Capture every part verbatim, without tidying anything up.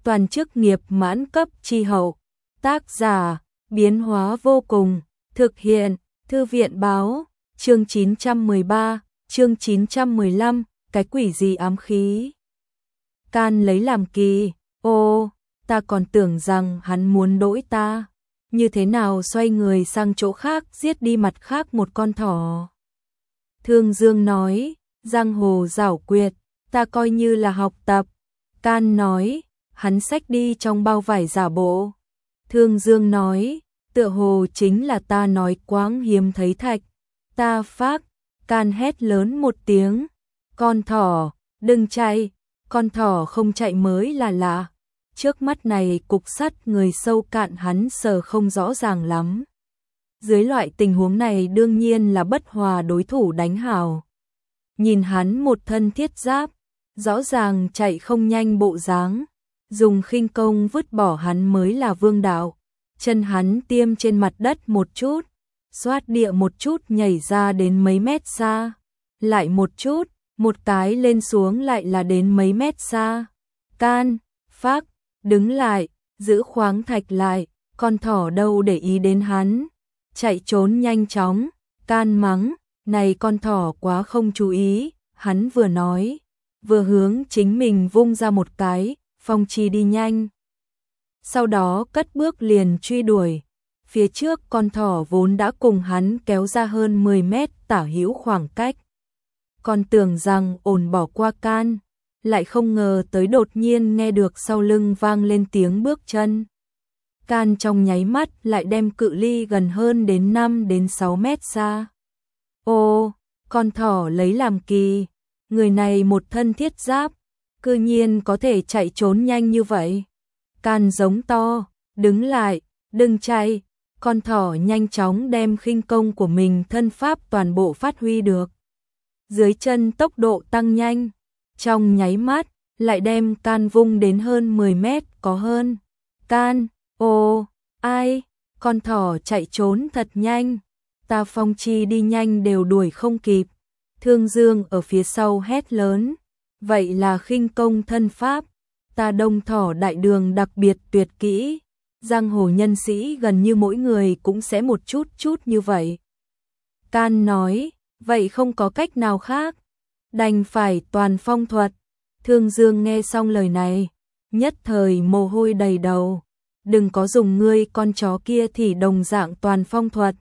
toàn chức nghiệp mãn cấp chi hậu. Tác giả, biến hóa vô cùng, thực hiện, thư viện báo, chương chín trăm mười ba, chương chín trăm mười lăm, cái quỷ gì ám khí. Can lấy làm kỳ, ô, ta còn tưởng rằng hắn muốn đỗi ta, như thế nào xoay người sang chỗ khác giết đi mặt khác một con thỏ. Thương Dương nói, giang hồ giảo quyệt, ta coi như là học tập. Can nói, hắn xách đi trong bao vải giả bộ. Thương Dương nói, tựa hồ chính là ta nói quáng hiếm thấy thạch. Ta phác, Can hét lớn một tiếng, con thỏ, đừng chạy, con thỏ không chạy mới là lạ. Trước mắt này cục sắt người sâu cạn hắn sờ không rõ ràng lắm. Dưới loại tình huống này đương nhiên là bất hòa đối thủ đánh hào. Nhìn hắn một thân thiết giáp, rõ ràng chạy không nhanh bộ dáng, dùng khinh công vứt bỏ hắn mới là vương đạo. Chân hắn tiêm trên mặt đất một chút, xoát địa một chút nhảy ra đến mấy mét xa, lại một chút, một cái lên xuống lại là đến mấy mét xa. Can, phác, đứng lại, giữ khoáng thạch lại, con thỏ đâu để ý đến hắn, chạy trốn nhanh chóng. Can mắng, này con thỏ quá không chú ý, hắn vừa nói, vừa hướng chính mình vung ra một cái, phong chi đi nhanh. Sau đó cất bước liền truy đuổi, phía trước con thỏ vốn đã cùng hắn kéo ra hơn mười mét tả hữu khoảng cách. Còn tưởng rằng ổn bỏ qua Can, lại không ngờ tới đột nhiên nghe được sau lưng vang lên tiếng bước chân. Can trong nháy mắt lại đem cự ly gần hơn đến năm đến sáu mét xa. Ô, con thỏ lấy làm kỳ, người này một thân thiết giáp, cư nhiên có thể chạy trốn nhanh như vậy. Can giống to, đứng lại, đừng chạy, con thỏ nhanh chóng đem khinh công của mình thân pháp toàn bộ phát huy được. Dưới chân tốc độ tăng nhanh, trong nháy mắt, lại đem Can vung đến hơn mười mét có hơn. Can, ô, ai, con thỏ chạy trốn thật nhanh, ta phong chi đi nhanh đều đuổi không kịp. Thương Dương ở phía sau hét lớn, vậy là khinh công thân pháp, ta đông thỏ đại đường đặc biệt tuyệt kỹ, giang hồ nhân sĩ gần như mỗi người cũng sẽ một chút chút như vậy. Can nói, vậy không có cách nào khác, đành phải toàn phong thuật. Thương Dương nghe xong lời này, nhất thời mồ hôi đầy đầu, đừng có dùng ngươi con chó kia thì đồng dạng toàn phong thuật.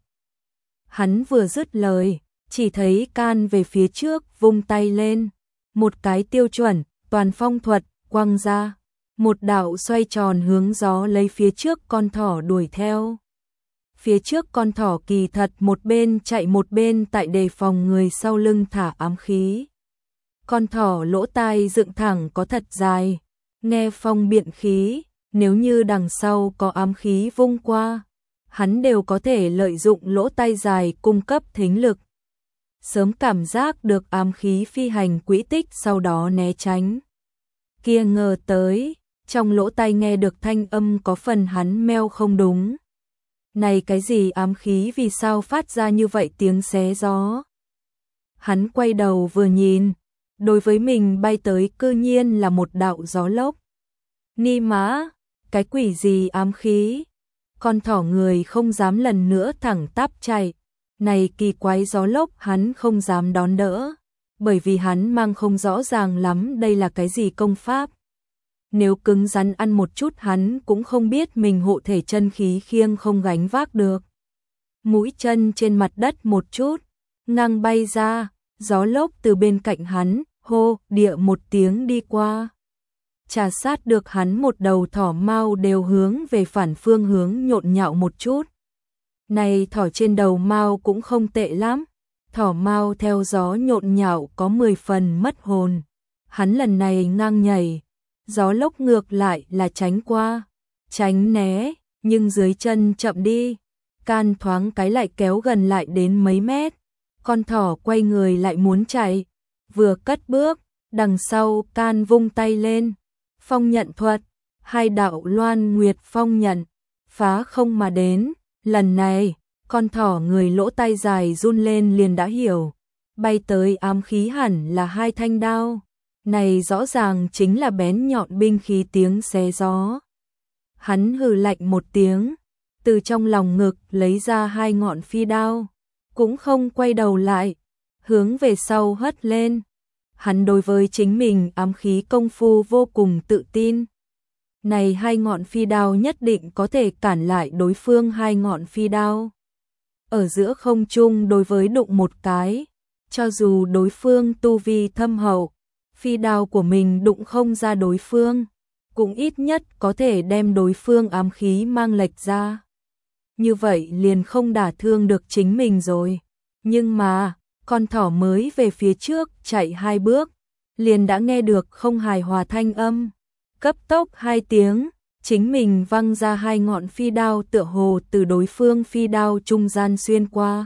Hắn vừa dứt lời, chỉ thấy Can về phía trước vung tay lên, một cái tiêu chuẩn, toàn phong thuật, quăng ra, một đạo xoay tròn hướng gió lấy phía trước con thỏ đuổi theo. Phía trước con thỏ kỳ thật một bên chạy một bên tại đề phòng người sau lưng thả ám khí. Con thỏ lỗ tai dựng thẳng có thật dài, nghe phong biện khí, nếu như đằng sau có ám khí vung qua, hắn đều có thể lợi dụng lỗ tai dài cung cấp thính lực. Sớm cảm giác được ám khí phi hành quỹ tích sau đó né tránh. Kia ngờ tới, trong lỗ tai nghe được thanh âm có phần hắn meo không đúng. Này cái gì ám khí vì sao phát ra như vậy tiếng xé gió? Hắn quay đầu vừa nhìn, đối với mình bay tới cư nhiên là một đạo gió lốc. Ni mã, cái quỷ gì ám khí? Con thỏ người không dám lần nữa thẳng tắp chạy. Này kỳ quái gió lốc hắn không dám đón đỡ, bởi vì hắn mang không rõ ràng lắm đây là cái gì công pháp. Nếu cứng rắn ăn một chút hắn cũng không biết mình hộ thể chân khí khiêng không gánh vác được. Mũi chân trên mặt đất một chút, ngang bay ra, gió lốc từ bên cạnh hắn, hô, địa một tiếng đi qua. Trà sát được hắn một đầu thỏ mao đều hướng về phản phương hướng nhộn nhạo một chút. Này thỏ trên đầu mao cũng không tệ lắm, thỏ mao theo gió nhộn nhạo có mười phần mất hồn. Hắn lần này ngang nhảy, gió lốc ngược lại là tránh qua, tránh né, nhưng dưới chân chậm đi, Can thoáng cái lại kéo gần lại đến mấy mét. Con thỏ quay người lại muốn chạy, vừa cất bước, đằng sau Can vung tay lên, phong nhận thuật, hai đạo loan nguyệt phong nhận, phá không mà đến. Lần này, con thỏ người lỗ tai dài run lên liền đã hiểu, bay tới ám khí hẳn là hai thanh đao, Này rõ ràng chính là bén nhọn binh khí tiếng xé gió. Hắn hừ lạnh một tiếng, từ trong lòng ngực lấy ra hai ngọn phi đao, cũng không quay đầu lại, hướng về sau hất lên. Hắn đối với chính mình ám khí công phu vô cùng tự tin. Này hai ngọn phi đao nhất định có thể cản lại đối phương hai ngọn phi đao. Ở giữa không trung đối với đụng một cái, cho dù đối phương tu vi thâm hậu, phi đao của mình đụng không ra đối phương, cũng ít nhất có thể đem đối phương ám khí mang lệch ra. Như vậy liền không đả thương được chính mình rồi. Nhưng mà, con thỏ mới về phía trước chạy hai bước, liền đã nghe được không hài hòa thanh âm. Cấp tốc hai tiếng, chính mình văng ra hai ngọn phi đao tựa hồ từ đối phương phi đao trung gian xuyên qua.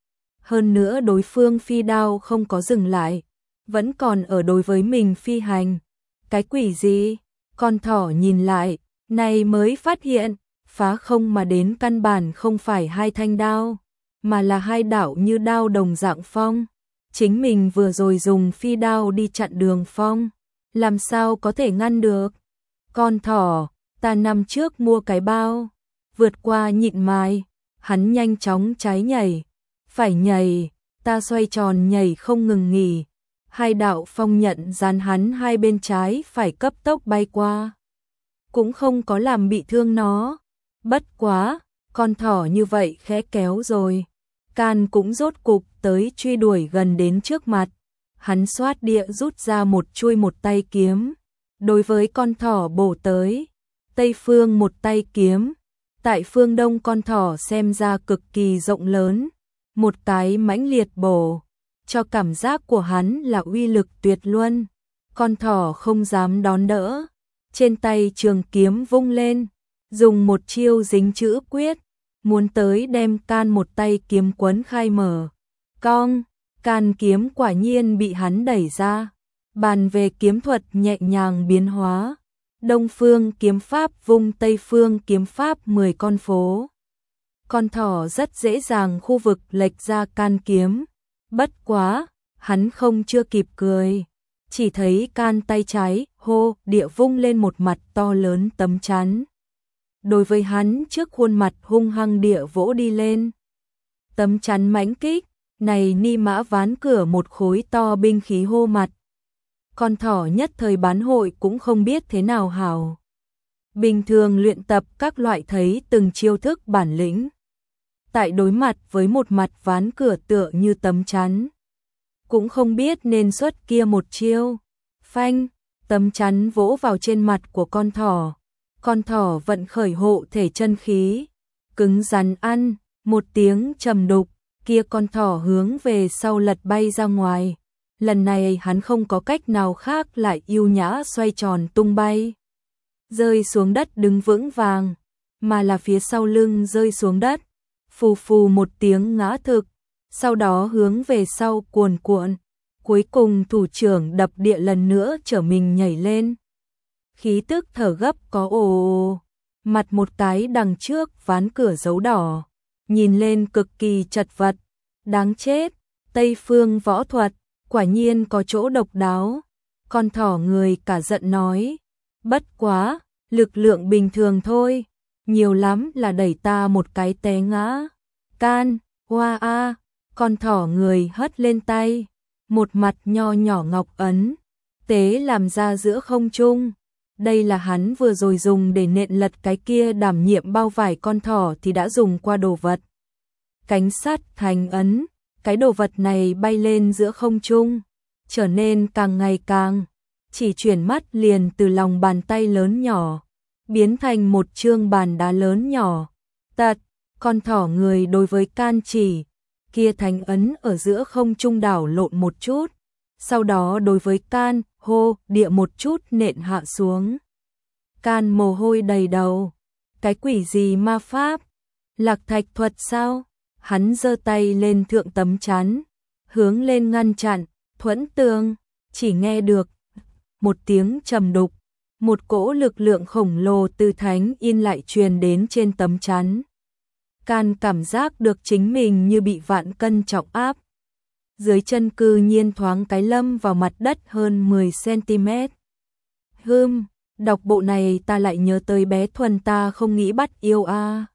Hơn nữa đối phương phi đao không có dừng lại, vẫn còn ở đối với mình phi hành. Cái quỷ gì? Con thỏ nhìn lại, này mới phát hiện, phá không mà đến căn bản không phải hai thanh đao, mà là hai đạo như đao đồng dạng phong. Chính mình vừa rồi dùng phi đao đi chặn đường phong, làm sao có thể ngăn được? Con thỏ, ta năm trước mua cái bao, vượt qua nhịn mai, hắn nhanh chóng trái nhảy, phải nhảy, ta xoay tròn nhảy không ngừng nghỉ. Hai đạo phong nhận dán hắn hai bên trái phải cấp tốc bay qua, cũng không có làm bị thương nó. Bất quá, con thỏ như vậy khẽ kéo rồi, can cũng rốt cục tới truy đuổi gần đến trước mặt. Hắn xoát địa rút ra một chuôi một tay kiếm, đối với con thỏ bổ tới. Tây phương một tay kiếm, tại phương đông con thỏ xem ra cực kỳ rộng lớn, một cái mãnh liệt bổ, cho cảm giác của hắn là uy lực tuyệt luân. Con thỏ không dám đón đỡ, trên tay trường kiếm vung lên, dùng một chiêu dính chữ quyết, muốn tới đem can một tay kiếm quấn khai mở. Cong, can kiếm quả nhiên bị hắn đẩy ra. Bàn về kiếm thuật nhẹ nhàng biến hóa, Đông phương kiếm pháp vung Tây phương kiếm pháp mười con phố. Con thỏ rất dễ dàng khu vực lệch ra can kiếm. Bất quá, hắn không chưa kịp cười, chỉ thấy can tay trái hô địa vung lên một mặt to lớn tấm chắn. Đối với hắn trước khuôn mặt hung hăng địa vỗ đi lên. Tấm chắn mãnh kích, này ni mã ván cửa một khối to binh khí hô mặt. Con thỏ nhất thời bán hội cũng không biết thế nào hảo. Bình thường luyện tập các loại thấy từng chiêu thức bản lĩnh. Tại đối mặt với một mặt ván cửa tựa như tấm chắn, cũng không biết nên xuất kia một chiêu. Phanh, tấm chắn vỗ vào trên mặt của con thỏ. Con thỏ vận khởi hộ thể chân khí, cứng rắn ăn, một tiếng trầm đục, kia con thỏ hướng về sau lật bay ra ngoài. Lần này hắn không có cách nào khác lại yêu nhã xoay tròn tung bay, rơi xuống đất đứng vững vàng, mà là phía sau lưng rơi xuống đất, phù phù một tiếng ngã thực, sau đó hướng về sau cuồn cuộn, cuối cùng thủ trưởng đập địa lần nữa trở mình nhảy lên. Khí tức thở gấp có ồ ồ, mặt một cái đằng trước ván cửa dấu đỏ, nhìn lên cực kỳ chật vật, đáng chết, Tây phương võ thuật, quả nhiên có chỗ độc đáo. Con thỏ người cả giận nói, bất quá, lực lượng bình thường thôi, nhiều lắm là đẩy ta một cái té ngã. Can, hoa a, con thỏ người hất lên tay, một mặt nho nhỏ ngọc ấn, tế làm ra giữa không trung. Đây là hắn vừa rồi dùng để nện lật cái kia đảm nhiệm bao vải con thỏ thì đã dùng qua đồ vật. Cánh sắt thành ấn, cái đồ vật này bay lên giữa không trung, trở nên càng ngày càng, chỉ chuyển mắt liền từ lòng bàn tay lớn nhỏ, biến thành một chương bàn đá lớn nhỏ. Tật, con thỏ người đối với can chỉ, kia thành ấn ở giữa không trung đảo lộn một chút, sau đó đối với can, hô, địa một chút nện hạ xuống. Can mồ hôi đầy đầu, cái quỷ gì ma pháp, lạc thạch thuật sao? Hắn giơ tay lên thượng tấm chắn, hướng lên ngăn chặn, thuẫn tường, chỉ nghe được một tiếng trầm đục, một cỗ lực lượng khổng lồ từ thánh in lại truyền đến trên tấm chắn. Can cảm giác được chính mình như bị vạn cân trọng áp. dưới chân cư nhiên thoáng cái lâm vào mặt đất hơn mười xăng-ti-mét. Hừm, đọc bộ này ta lại nhớ tới bé Thuần ta không nghĩ bắt yêu a.